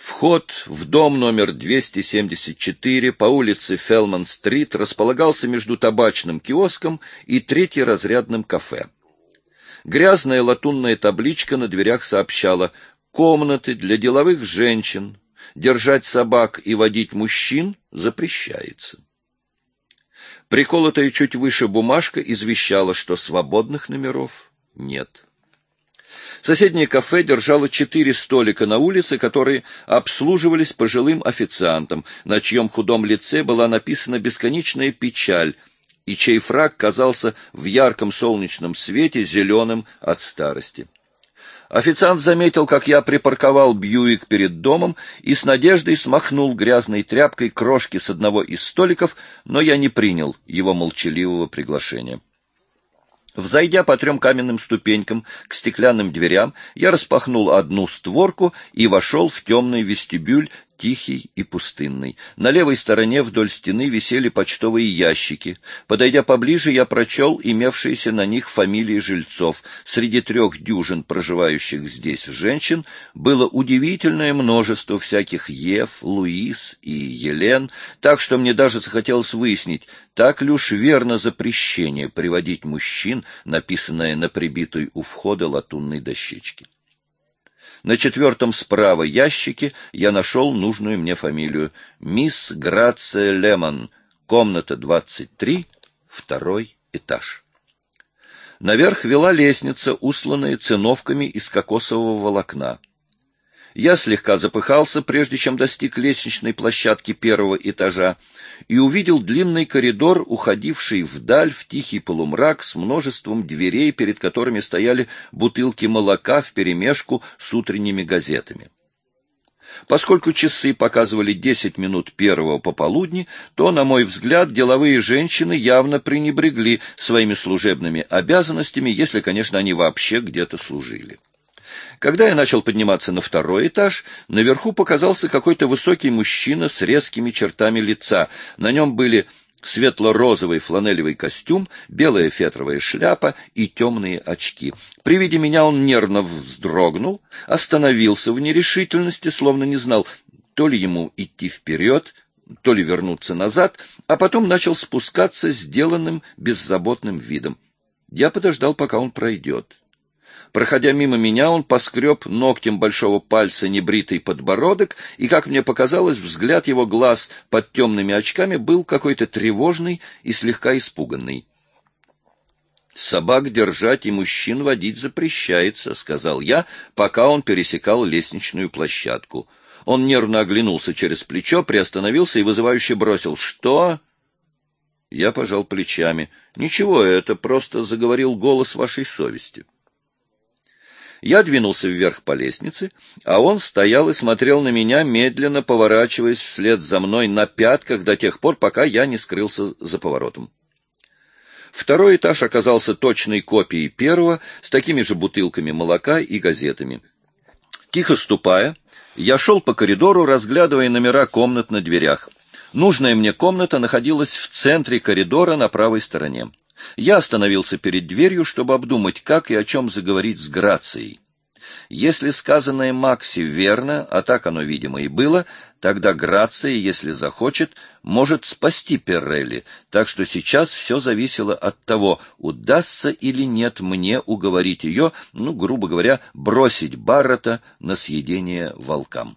Вход в дом номер 274 по улице Фелман-стрит располагался между табачным киоском и третьеразрядным кафе. Грязная латунная табличка на дверях сообщала: «Комнаты для деловых женщин. Держать собак и водить мужчин запрещается». Приколотая чуть выше бумажка извещала, что свободных номеров нет. Соседнее кафе держало 4 столика на улице, которые обслуживались пожилым официантом, на чьем худом лице была написана бесконечная печаль, и чей фрак казался в ярком солнечном свете зеленым от старости. Официант заметил, как я припарковал Бьюик перед домом, и с надеждой смахнул грязной тряпкой крошки с одного из столиков, но я не принял его молчаливого приглашения. Взойдя по 3 каменным ступенькам к стеклянным дверям, я распахнул одну створку и вошел в темный вестибюль, тихий и пустынный. На левой стороне вдоль стены висели почтовые ящики. Подойдя поближе, я прочел имевшиеся на них фамилии жильцов. Среди 3 дюжин проживающих здесь женщин было удивительное множество всяких Ев, Луиз и Елен, так что мне даже захотелось выяснить, так ли уж верно запрещение приводить мужчин, написанное на прибитой у входа латунной дощечке. На 4-м справа ящике я нашел нужную мне фамилию: мисс Грация Лемон, комната 23, 2-й этаж. Наверх вела лестница, усланная циновками из кокосового волокна. Я слегка запыхался, прежде чем достиг лестничной площадки 1-го этажа, и увидел длинный коридор, уходивший вдаль в тихий полумрак с множеством дверей, перед которыми стояли бутылки молока вперемешку с утренними газетами. Поскольку часы показывали 10 минут 1-го пополудни, то, на мой взгляд, деловые женщины явно пренебрегли своими служебными обязанностями, если, конечно, они вообще где-то служили. Когда я начал подниматься на 2-й этаж, наверху показался какой-то высокий мужчина с резкими чертами лица. На нем были светло-розовый фланелевый костюм, белая фетровая шляпа и темные очки. При виде меня он нервно вздрогнул, остановился в нерешительности, словно не знал, то ли ему идти вперед, то ли вернуться назад, а потом начал спускаться сделанным беззаботным видом. Я подождал, пока он пройдет. Проходя мимо меня, он поскреб ногтем большого пальца небритый подбородок, и, как мне показалось, взгляд его глаз под темными очками был какой-то тревожный и слегка испуганный. «Собак держать и мужчин водить запрещается», — сказал я, пока он пересекал лестничную площадку. Он нервно оглянулся через плечо, приостановился и вызывающе бросил: «Что?» Я пожал плечами. «Ничего, это просто заговорил голос вашей совести». Я двинулся вверх по лестнице, а он стоял и смотрел на меня, медленно поворачиваясь вслед за мной на пятках до тех пор, пока я не скрылся за поворотом. 2-й этаж оказался точной копией 1-го, с такими же бутылками молока и газетами. Тихо ступая, я шел по коридору, разглядывая номера комнат на дверях. Нужная мне комната находилась в центре коридора на правой стороне. Я остановился перед дверью, чтобы обдумать, как и о чем заговорить с Грацией. Если сказанное Макси верно, а так оно, видимо, и было, тогда Грация, если захочет, может спасти Перрелли, так что сейчас все зависело от того, удастся или нет мне уговорить ее, грубо говоря, бросить Баррета на съедение волкам.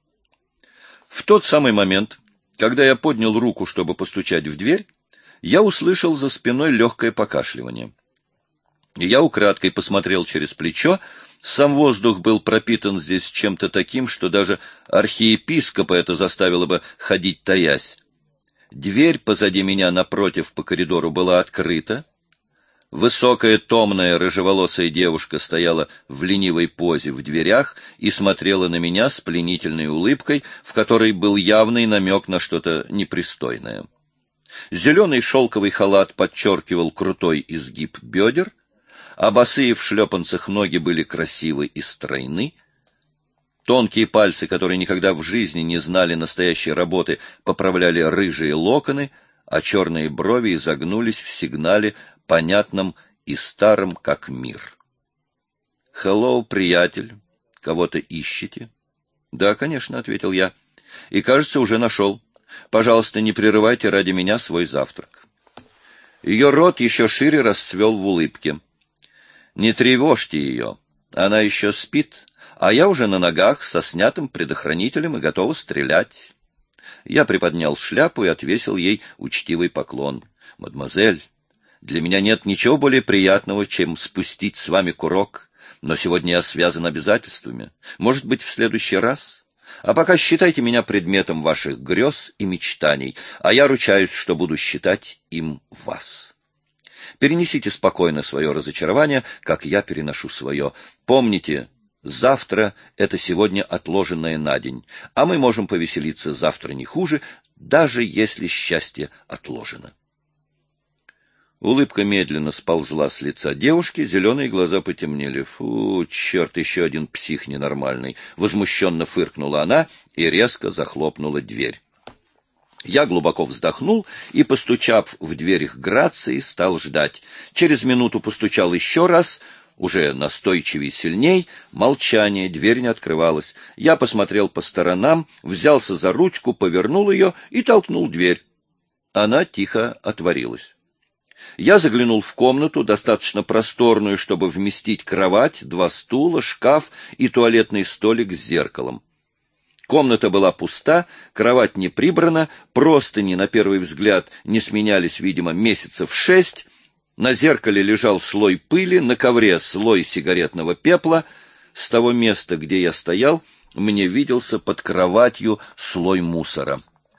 В тот самый момент, когда я поднял руку, чтобы постучать в дверь, я услышал за спиной легкое покашливание. Я украдкой посмотрел через плечо. Сам воздух был пропитан здесь чем-то таким, что даже архиепископа это заставило бы ходить таясь. Дверь позади меня напротив по коридору была открыта. Высокая, томная, рыжеволосая девушка стояла в ленивой позе в дверях и смотрела на меня с пленительной улыбкой, в которой был явный намек на что-то непристойное. Зеленый шелковый халат подчеркивал крутой изгиб бедер, а босые в шлепанцах ноги были красивы и стройны. Тонкие пальцы, которые никогда в жизни не знали настоящей работы, поправляли рыжие локоны, а черные брови изогнулись в сигнале, понятном и старом, как мир. «Хеллоу, приятель, кого-то ищете?» «Да, конечно», — ответил я. «И, кажется, уже нашел. Пожалуйста, не прерывайте ради меня свой завтрак». Ее рот еще шире расцвел в улыбке. «Не тревожьте ее. Она еще спит, а я уже на ногах со снятым предохранителем и готова стрелять». Я приподнял шляпу и отвесил ей учтивый поклон. «Мадемуазель, для меня нет ничего более приятного, чем спустить с вами курок, но сегодня я связан обязательствами. Может быть, в следующий раз? А пока считайте меня предметом ваших грез и мечтаний, а я ручаюсь, что буду считать им вас. Перенесите спокойно свое разочарование, как я переношу свое. Помните, завтра — это сегодня отложенное на день, а мы можем повеселиться завтра не хуже, даже если счастье отложено». Улыбка медленно сползла с лица девушки, зеленые глаза потемнели. «Фу, черт, еще один псих ненормальный!» — возмущенно фыркнула она и резко захлопнула дверь. Я глубоко вздохнул и, постучав в дверь их Грации, стал ждать. Через минуту постучал еще раз, уже настойчивее и сильней. Молчание, дверь не открывалась. Я посмотрел по сторонам, взялся за ручку, повернул ее и толкнул дверь. Она тихо отворилась. Я заглянул в комнату, достаточно просторную, чтобы вместить кровать, 2 стула, шкаф и туалетный столик с зеркалом. Комната была пуста, кровать не прибрана, простыни, на первый взгляд, не сменялись, видимо, месяцев 6. На зеркале лежал слой пыли, на ковре слой сигаретного пепла. С того места, где я стоял, мне виделся под кроватью слой мусора.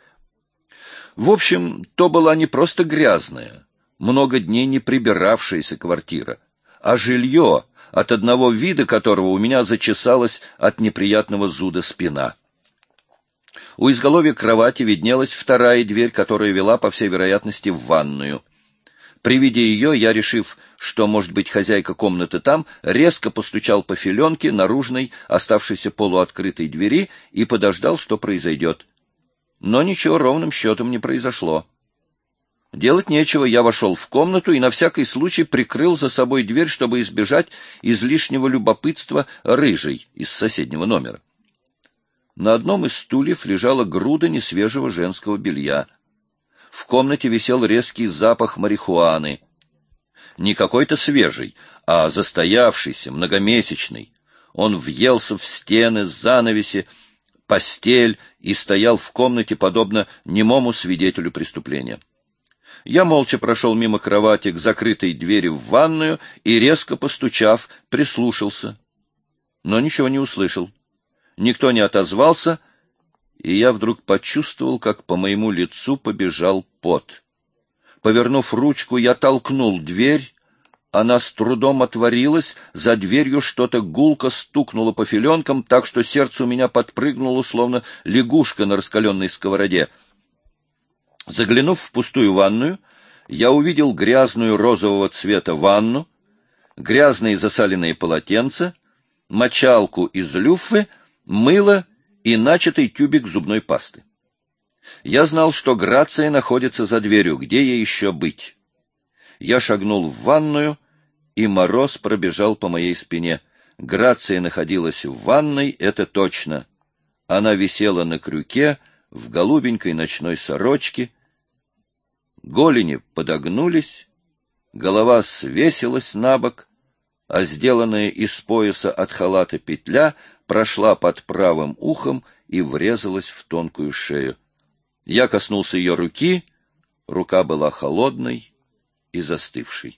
В общем, то была не просто грязная, много дней не прибиравшаяся квартира, а жилье, от одного вида которого у меня зачесалась от неприятного зуда спина. У изголовья кровати виднелась вторая дверь, которая вела, по всей вероятности, в ванную. При виде ее я, решив, что, может быть, хозяйка комнаты там, резко постучал по филенке наружной, оставшейся полуоткрытой двери, и подождал, что произойдет. Но ничего ровным счетом не произошло. Делать нечего, я вошел в комнату и на всякий случай прикрыл за собой дверь, чтобы избежать излишнего любопытства рыжей из соседнего номера. На одном из стульев лежала груда несвежего женского белья. В комнате висел резкий запах марихуаны. Не какой-то свежий, а застоявшийся, многомесячный. Он въелся в стены, занавеси, постель и стоял в комнате, подобно немому свидетелю преступления. Я молча прошел мимо кровати к закрытой двери в ванную и, резко постучав, прислушался. Но ничего не услышал. Никто не отозвался, и я вдруг почувствовал, как по моему лицу побежал пот. Повернув ручку, я толкнул дверь. Она с трудом отворилась, за дверью что-то гулко стукнуло по филенкам, так что сердце у меня подпрыгнуло, словно лягушка на раскаленной сковороде. Заглянув в пустую ванную, я увидел грязную розового цвета ванну, грязные засаленные полотенца, мочалку из люффы, мыло и начатый тюбик зубной пасты. Я знал, что Грация находится за дверью, где ей еще быть. Я шагнул в ванную, и мороз пробежал по моей спине. Грация находилась в ванной, это точно. Она висела на крюке, в голубенькой ночной сорочке. Голени подогнулись, голова свесилась набок, а сделанная из пояса от халата петля прошла под правым ухом и врезалась в тонкую шею. Я коснулся ее руки, рука была холодной и застывшей.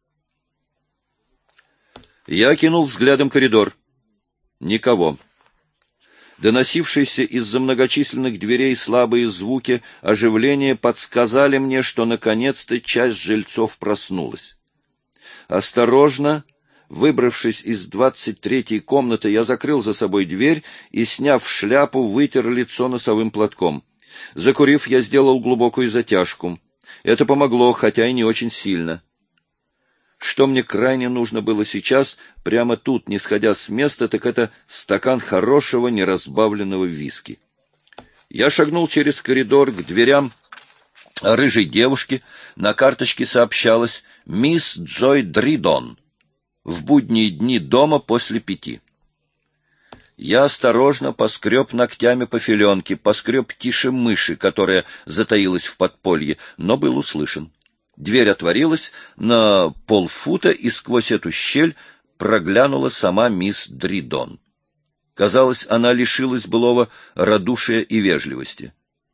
Я окинул взглядом коридор. Никого. Доносившиеся из-за многочисленных дверей слабые звуки оживления подсказали мне, что наконец-то часть жильцов проснулась. Осторожно, выбравшись из 23-й комнаты, я закрыл за собой дверь и, сняв шляпу, вытер лицо носовым платком. Закурив, я сделал глубокую затяжку. Это помогло, хотя и не очень сильно. Что мне крайне нужно было сейчас, прямо тут, не сходя с места, так это стакан хорошего неразбавленного виски. Я шагнул через коридор к дверям рыжей девушки. На карточке сообщалось «Мисс Джой Дридон. В будние дни дома после 5». Я осторожно поскреб ногтями по филенке, поскреб тише мыши, которая затаилась в подполье, но был услышан. Дверь отворилась на полфута, и сквозь эту щель проглянула сама мисс Дридон. Казалось, она лишилась былого радушия и вежливости.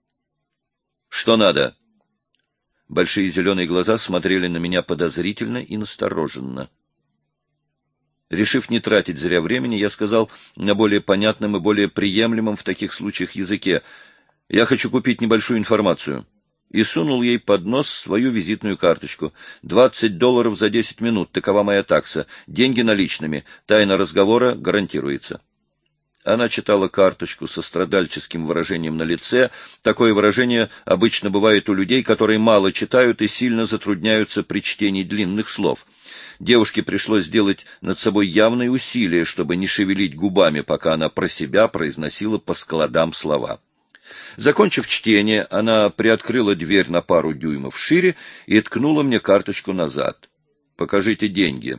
— Что надо? Большие зеленые глаза смотрели на меня подозрительно и настороженно. Решив не тратить зря времени, я сказал на более понятном и более приемлемом в таких случаях языке: «Я хочу купить небольшую информацию». И сунул ей под нос свою визитную карточку. $20 за 10 минут, такова моя такса. Деньги наличными. Тайна разговора гарантируется. Она читала карточку со страдальческим выражением на лице. Такое выражение обычно бывает у людей, которые мало читают и сильно затрудняются при чтении длинных слов. Девушке пришлось сделать над собой явные усилия, чтобы не шевелить губами, пока она про себя произносила по складам слова. Закончив чтение, она приоткрыла дверь на пару дюймов шире и ткнула мне карточку назад. «Покажите деньги».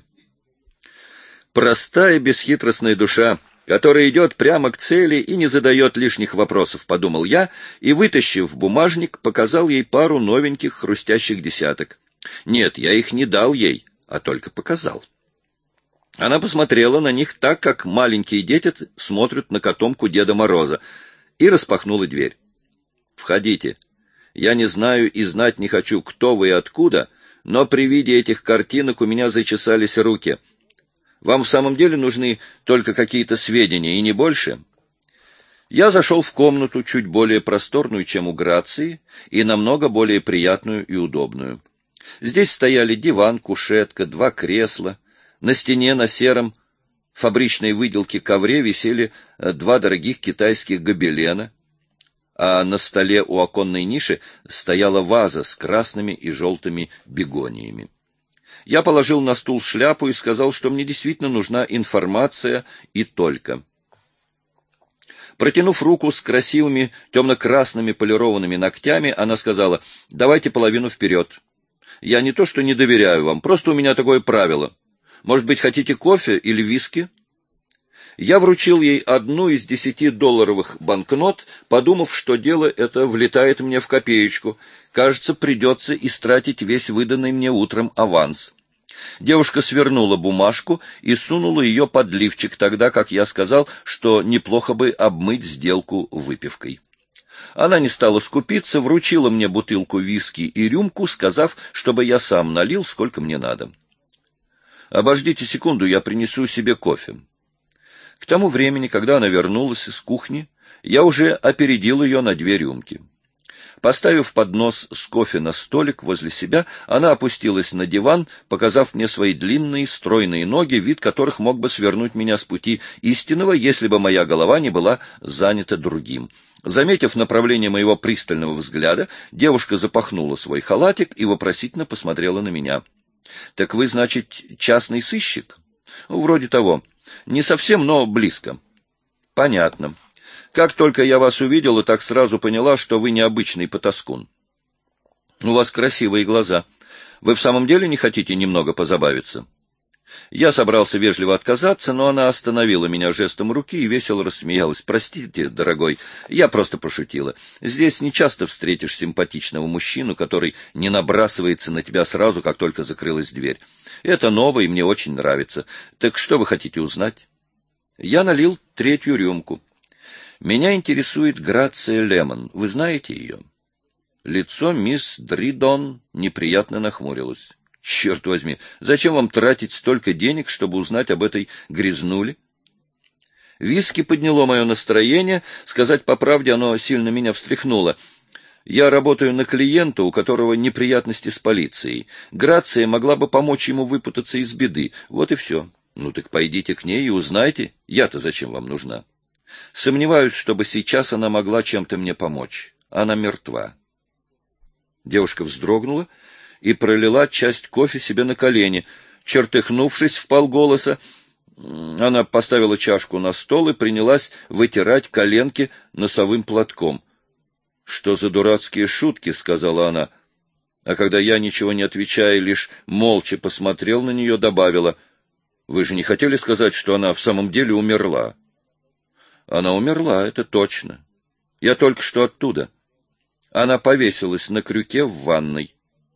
Простая, бесхитростная душа, которая идет прямо к цели и не задает лишних вопросов, — подумал я, и, вытащив бумажник, показал ей пару новеньких хрустящих десяток. Нет, я их не дал ей, а только показал. Она посмотрела на них так, как маленькие дети смотрят на котомку Деда Мороза, и распахнула дверь. «Входите. Я не знаю и знать не хочу, кто вы и откуда, но при виде этих картинок у меня зачесались руки. Вам в самом деле нужны только какие-то сведения, и не больше?» Я зашел в комнату, чуть более просторную, чем у Грации, и намного более приятную и удобную. Здесь стояли диван, кушетка, 2 кресла. На стене на сером фабричной выделки ковре висели 2 дорогих китайских гобелена, а на столе у оконной ниши стояла ваза с красными и желтыми бегониями. Я положил на стул шляпу и сказал, что мне действительно нужна информация и только. Протянув руку с красивыми темно-красными полированными ногтями, она сказала: «Давайте половину вперед. Я не то что не доверяю вам, просто у меня такое правило. Может быть, хотите кофе или виски?» Я вручил ей 1 из 10-долларовых банкнот, подумав, что дело это влетает мне в копеечку. Кажется, придется истратить весь выданный мне утром аванс. Девушка свернула бумажку и сунула ее под лифчик, тогда как я сказал, что неплохо бы обмыть сделку выпивкой. Она не стала скупиться, вручила мне бутылку виски и рюмку, сказав, чтобы я сам налил, сколько мне надо. «Обождите секунду, я принесу себе кофе». К тому времени, когда она вернулась из кухни, я уже опередил ее на 2 рюмки. Поставив поднос с кофе на столик возле себя, она опустилась на диван, показав мне свои длинные стройные ноги, вид которых мог бы свернуть меня с пути истинного, если бы моя голова не была занята другим. Заметив направление моего пристального взгляда, девушка запахнула свой халатик и вопросительно посмотрела на меня. «Так вы, значит, частный сыщик?» «Вроде того. Не совсем, но близко». «Понятно. Как только я вас увидела, так сразу поняла, что вы необычный потаскун. У вас красивые глаза. Вы в самом деле не хотите немного позабавиться?» Я собрался вежливо отказаться, но она остановила меня жестом руки и весело рассмеялась. «Простите, дорогой, я просто пошутила. Здесь не часто встретишь симпатичного мужчину, который не набрасывается на тебя сразу, как только закрылась дверь. Это ново и мне очень нравится. Так что вы хотите узнать?» Я налил 3-ю рюмку. «Меня интересует Грация Лемон. Вы знаете ее?» Лицо мисс Дридон неприятно нахмурилось. «Черт возьми, зачем вам тратить столько денег, чтобы узнать об этой грязнуле?» Виски подняло мое настроение. Сказать по правде, оно сильно меня встряхнуло. Я работаю на клиента, у которого неприятности с полицией. Грация могла бы помочь ему выпутаться из беды. Вот и все. Ну так пойдите к ней и узнайте. Я-то зачем вам нужна? Сомневаюсь, чтобы сейчас она могла чем-то мне помочь. Она мертва. Девушка вздрогнула и пролила часть кофе себе на колени. Чертыхнувшись вполголоса, она поставила чашку на стол и принялась вытирать коленки носовым платком. «Что за дурацкие шутки?» — сказала она. А когда я, ничего не отвечая, лишь молча посмотрел на нее, добавила: «Вы же не хотели сказать, что она в самом деле умерла?» Она умерла, это точно. Я только что оттуда. Она повесилась на крюке в ванной.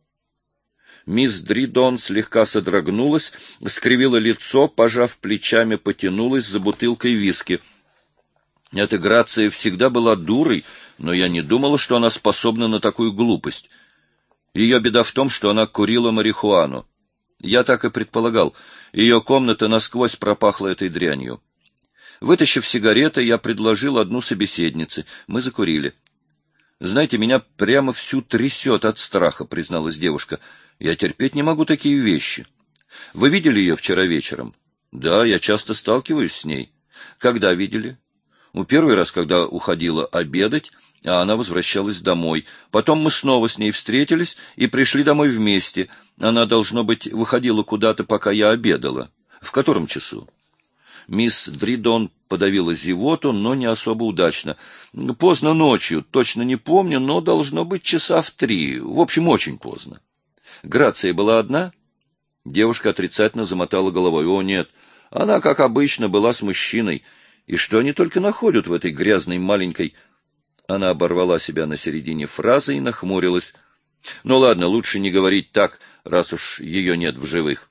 Мисс Дридон слегка содрогнулась, скривила лицо, пожав плечами, потянулась за бутылкой виски. Эта Грация всегда была дурой, но я не думала, что она способна на такую глупость. Ее беда в том, что она курила марихуану. Я так и предполагал. Ее комната насквозь пропахла этой дрянью. Вытащив сигареты, я предложил одну собеседнице. Мы закурили. «Знаете, меня прямо всю трясет от страха», — призналась девушка. «Я терпеть не могу такие вещи. Вы видели ее вчера вечером?» «Да, я часто сталкиваюсь с ней». «Когда видели?» «Первый раз, когда уходила обедать, а она возвращалась домой. Потом мы снова с ней встретились и пришли домой вместе. Она, должно быть, выходила куда-то, пока я обедала». «В котором часу?» Мисс Дридон подавила зевоту, но не особо удачно. «Поздно ночью, точно не помню, но должно быть часа в 3. В общем, очень поздно». «Грация была одна?» Девушка отрицательно замотала головой. «О, нет, она, как обычно, была с мужчиной. И что они только находят в этой грязной маленькой...» Она оборвала себя на середине фразы и нахмурилась. «Ну ладно, лучше не говорить так, раз уж ее нет в живых».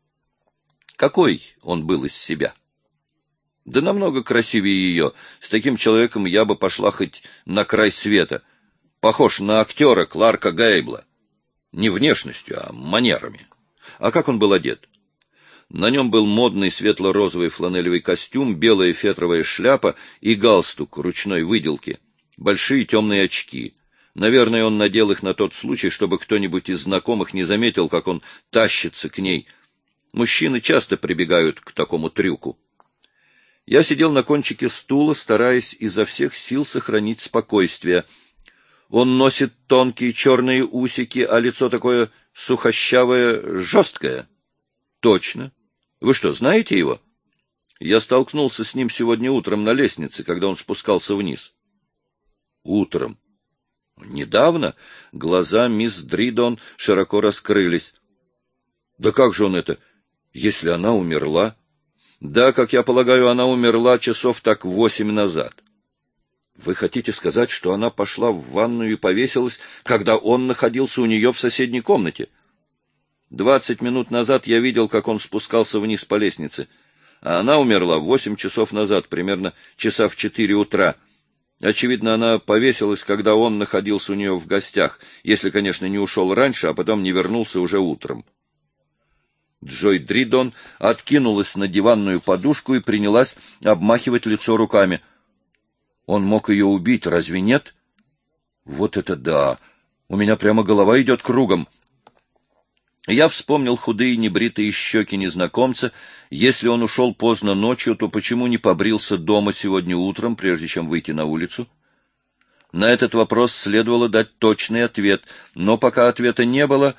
«Какой он был из себя?» «Да намного красивее ее. С таким человеком я бы пошла хоть на край света. Похож на актера Кларка Гейбла. Не внешностью, а манерами». «А как он был одет?» На нем был модный светло-розовый фланелевый костюм, белая фетровая шляпа и галстук ручной выделки, большие темные очки. Наверное, он надел их на тот случай, чтобы кто-нибудь из знакомых не заметил, как он тащится к ней. Мужчины часто прибегают к такому трюку. Я сидел на кончике стула, стараясь изо всех сил сохранить спокойствие. Он носит тонкие черные усики, а лицо такое сухощавое, жесткое. Точно. Вы что, знаете его? Я столкнулся с ним сегодня утром на лестнице, когда он спускался вниз. Утром? Недавно? Глаза мисс Дридон широко раскрылись. Да как же он это, если она умерла? Да, как я полагаю, она умерла часов так 8 назад. Вы хотите сказать, что она пошла в ванную и повесилась, когда он находился у нее в соседней комнате? 20 минут назад я видел, как он спускался вниз по лестнице, а она умерла 8 часов назад, примерно часа в 4 утра. Очевидно, она повесилась, когда он находился у нее в гостях, если, конечно, не ушел раньше, а потом не вернулся уже утром. Джой Дридон откинулась на диванную подушку и принялась обмахивать лицо руками. Он мог ее убить, разве нет? Вот это да! У меня прямо голова идет кругом. Я вспомнил худые небритые щеки незнакомца. Если он ушел поздно ночью, то почему не побрился дома сегодня утром, прежде чем выйти на улицу? На этот вопрос следовало дать точный ответ, но пока ответа не было,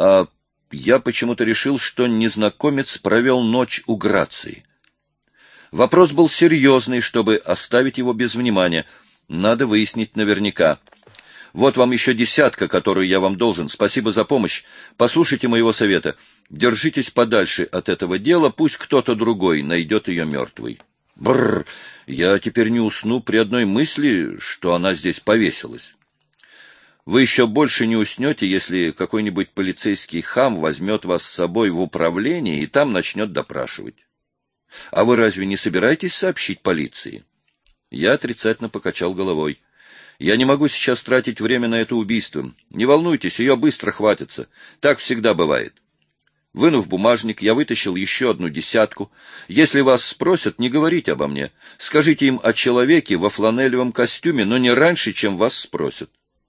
я почему-то решил, что незнакомец провел ночь у Грации. Вопрос был серьезный, чтобы оставить его без внимания. Надо выяснить наверняка. Вот вам еще 10, которую я вам должен. Спасибо за помощь. Послушайте моего совета. Держитесь подальше от этого дела, пусть кто-то другой найдет ее мертвой. Бррр, я теперь не усну при одной мысли, что она здесь повесилась. Вы еще больше не уснете, если какой-нибудь полицейский хам возьмет вас с собой в управление и там начнет допрашивать. А вы разве не собираетесь сообщить полиции? Я отрицательно покачал головой. Я не могу сейчас тратить время на это убийство. Не волнуйтесь, ее быстро хватится. Так всегда бывает. Вынув бумажник, я вытащил еще одну 10. Если вас спросят, не говорите обо мне. Скажите им о человеке во фланелевом костюме, но не раньше, чем вас спросят.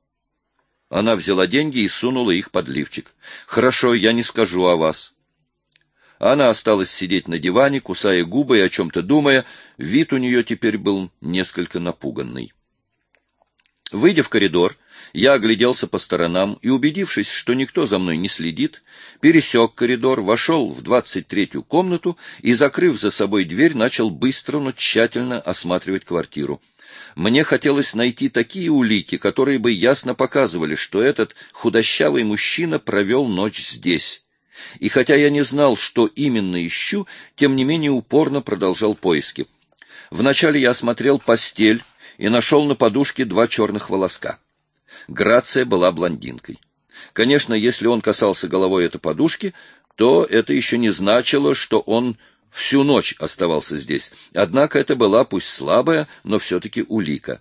Она взяла деньги и сунула их под лифчик. «Хорошо, я не скажу о вас». Она осталась сидеть на диване, кусая губы и о чем-то думая. Вид у нее теперь был несколько напуганный. Выйдя в коридор, я огляделся по сторонам и, убедившись, что никто за мной не следит, пересек коридор, вошел в 23-ю комнату и, закрыв за собой дверь, начал быстро, но тщательно осматривать квартиру. Мне хотелось найти такие улики, которые бы ясно показывали, что этот худощавый мужчина провел ночь здесь. И хотя я не знал, что именно ищу, тем не менее упорно продолжал поиски. Вначале я осмотрел постель и нашел на подушке 2 черных волоска. Грация была блондинкой. Конечно, если он касался головой этой подушки, то это еще не значило, что он всю ночь оставался здесь. Однако это была, пусть слабая, но все-таки улика.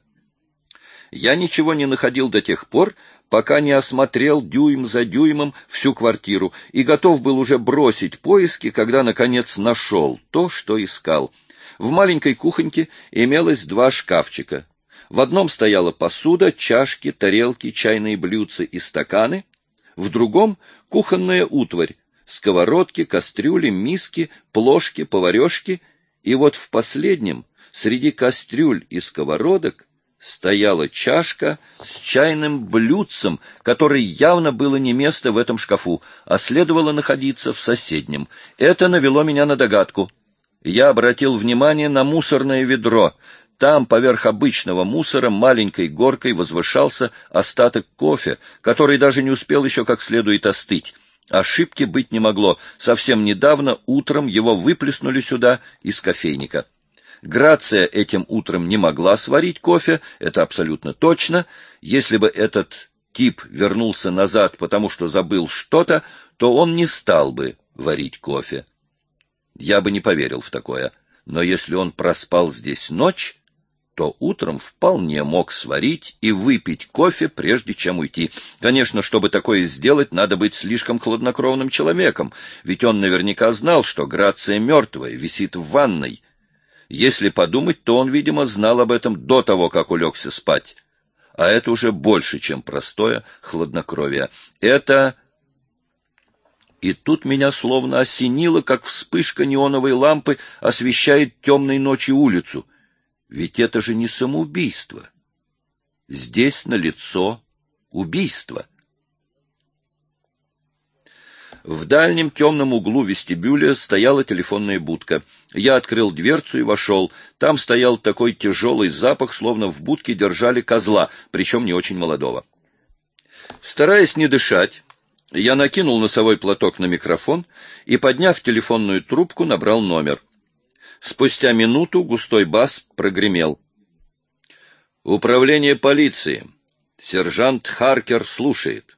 Я ничего не находил до тех пор, пока не осмотрел дюйм за дюймом всю квартиру и готов был уже бросить поиски, когда, наконец, нашел то, что искал. В маленькой кухоньке имелось 2 шкафчика. В одном стояла посуда, чашки, тарелки, чайные блюдца и стаканы, в другом — кухонная утварь, сковородки, кастрюли, миски, плошки, поварёшки, и вот в последнем, среди кастрюль и сковородок, стояла чашка с чайным блюдцем, которой явно было не место в этом шкафу, а следовало находиться в соседнем. Это навело меня на догадку. Я обратил внимание на мусорное ведро. Там, поверх обычного мусора, маленькой горкой возвышался остаток кофе, который даже не успел еще как следует остыть. Ошибки быть не могло. Совсем недавно утром его выплеснули сюда из кофейника. Грация этим утром не могла сварить кофе, это абсолютно точно. Если бы этот тип вернулся назад, потому что забыл что-то, то он не стал бы варить кофе. Я бы не поверил в такое. Но если он проспал здесь ночь, то утром вполне мог сварить и выпить кофе, прежде чем уйти. Конечно, чтобы такое сделать, надо быть слишком хладнокровным человеком, ведь он наверняка знал, что Грация мертвая, висит в ванной. Если подумать, то он, видимо, знал об этом до того, как улегся спать. А это уже больше, чем простое хладнокровие. Это... И тут меня словно осенило, как вспышка неоновой лампы освещает темной ночью улицу. Ведь это же не самоубийство. Здесь налицо убийство. В дальнем темном углу вестибюля стояла телефонная будка. Я открыл дверцу и вошел. Там стоял такой тяжелый запах, словно в будке держали козла, причем не очень молодого. Стараясь не дышать, я накинул носовой платок на микрофон и, подняв телефонную трубку, набрал номер. Спустя минуту густой бас прогремел. «Управление полиции. Сержант Харкер слушает».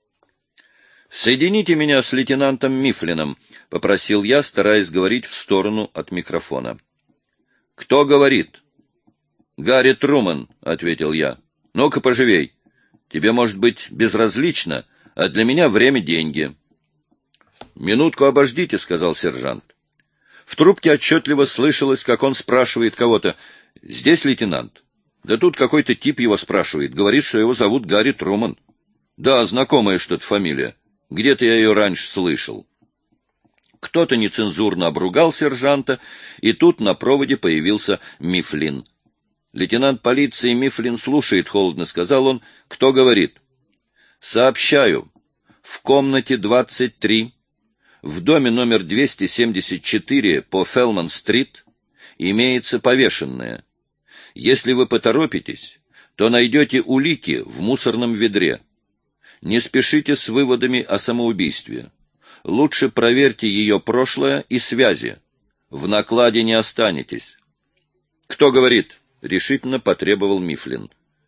«Соедините меня с лейтенантом Мифлином», — попросил я, стараясь говорить в сторону от микрофона. «Кто говорит?» «Гарри Труман», — ответил я. «Ну-ка, поживей. Тебе, может быть, безразлично, а для меня время — деньги». «Минутку обождите», — сказал сержант. В трубке отчетливо слышалось, как он спрашивает кого-то. «Здесь лейтенант?» «Да тут какой-то тип его спрашивает. Говорит, что его зовут Гарри Труман». «Да, знакомая что-то фамилия. Где-то я ее раньше слышал». Кто-то нецензурно обругал сержанта, и тут на проводе появился Мифлин. «Лейтенант полиции Мифлин слушает», — холодно сказал он. «Кто говорит?» «Сообщаю. В комнате 23, в доме номер 274 по Фелман-стрит, имеется повешенная. Если вы поторопитесь, то найдете улики в мусорном ведре. Не спешите с выводами о самоубийстве. Лучше проверьте ее прошлое и связи. В накладе не останетесь». «Кто говорит?» — решительно потребовал Мифлин.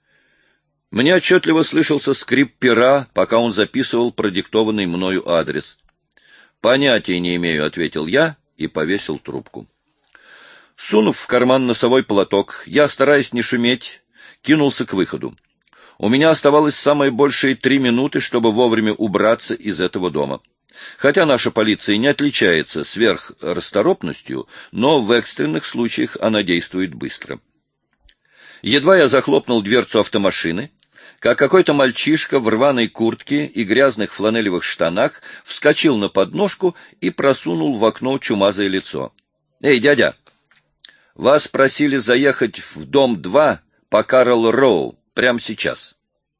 Мне отчетливо слышался скрип пера, пока он записывал продиктованный мною адрес. «Понятия не имею», — ответил я и повесил трубку. Сунув в карман носовой платок, я, стараясь не шуметь, кинулся к выходу. У меня оставалось самое большее 3 минуты, чтобы вовремя убраться из этого дома. Хотя наша полиция не отличается сверхрасторопностью, но в экстренных случаях она действует быстро. Едва я захлопнул дверцу автомашины, как какой-то мальчишка в рваной куртке и грязных фланелевых штанах вскочил на подножку и просунул в окно чумазое лицо. «Эй, дядя, вас просили заехать в дом 2 по Карл-Роу прямо сейчас».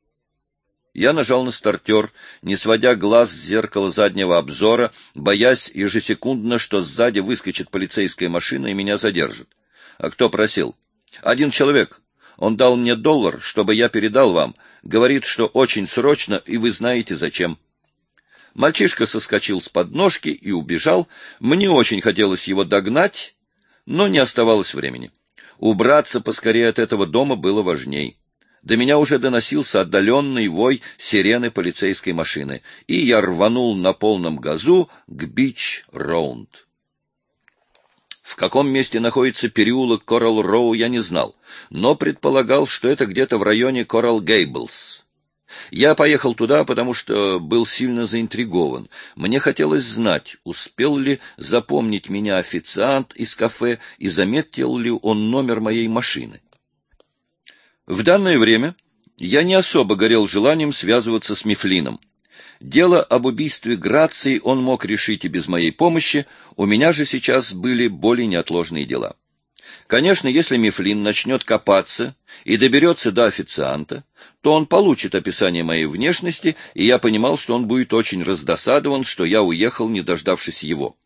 Я нажал на стартер, не сводя глаз с зеркала заднего обзора, боясь ежесекундно, что сзади выскочит полицейская машина и меня задержит. «А кто просил?» «Один человек. Он дал мне $1, чтобы я передал вам. Говорит, что очень срочно, и вы знаете зачем». Мальчишка соскочил с подножки и убежал. Мне очень хотелось его догнать, но не оставалось времени. Убраться поскорее от этого дома было важней. До меня уже доносился отдаленный вой сирены полицейской машины, и я рванул на полном газу к Бич-Роунд. В каком месте находится переулок Коралл-Роу, я не знал, но предполагал, что это где-то в районе Коралл-Гейблс. Я поехал туда, потому что был сильно заинтригован. Мне хотелось знать, успел ли запомнить меня официант из кафе и заметил ли он номер моей машины. В данное время я не особо горел желанием связываться с Мифлином. Дело об убийстве Грации он мог решить и без моей помощи, у меня же сейчас были более неотложные дела. Конечно, если Мифлин начнет копаться и доберется до официанта, то он получит описание моей внешности, и я понимал, что он будет очень раздосадован, что я уехал, не дождавшись его.